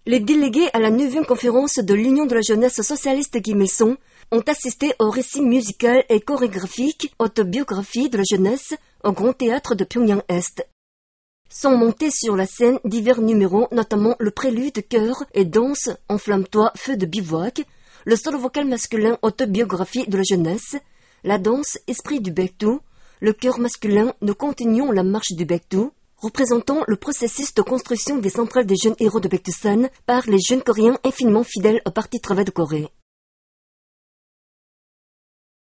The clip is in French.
Les délégués à la 9e conférence de l'Union de la jeunesse socialiste Guy Messon ont assisté au récit musical et chorégraphique Autobiographie de la jeunesse au Grand Théâtre de Pyongyang-Est. Sont montés sur la scène divers numéros, notamment le prélude, chœur et danse Enflamme-toi, feu de bivouac, le solo vocal masculin Autobiographie de la jeunesse, la danse Esprit du Baekdu, le chœur masculin Nous continuons la marche du Baekdu, représentant le processus de construction des centrales des jeunes héros de Baekdusan par les jeunes coréens infiniment fidèles au Parti Travail de Corée.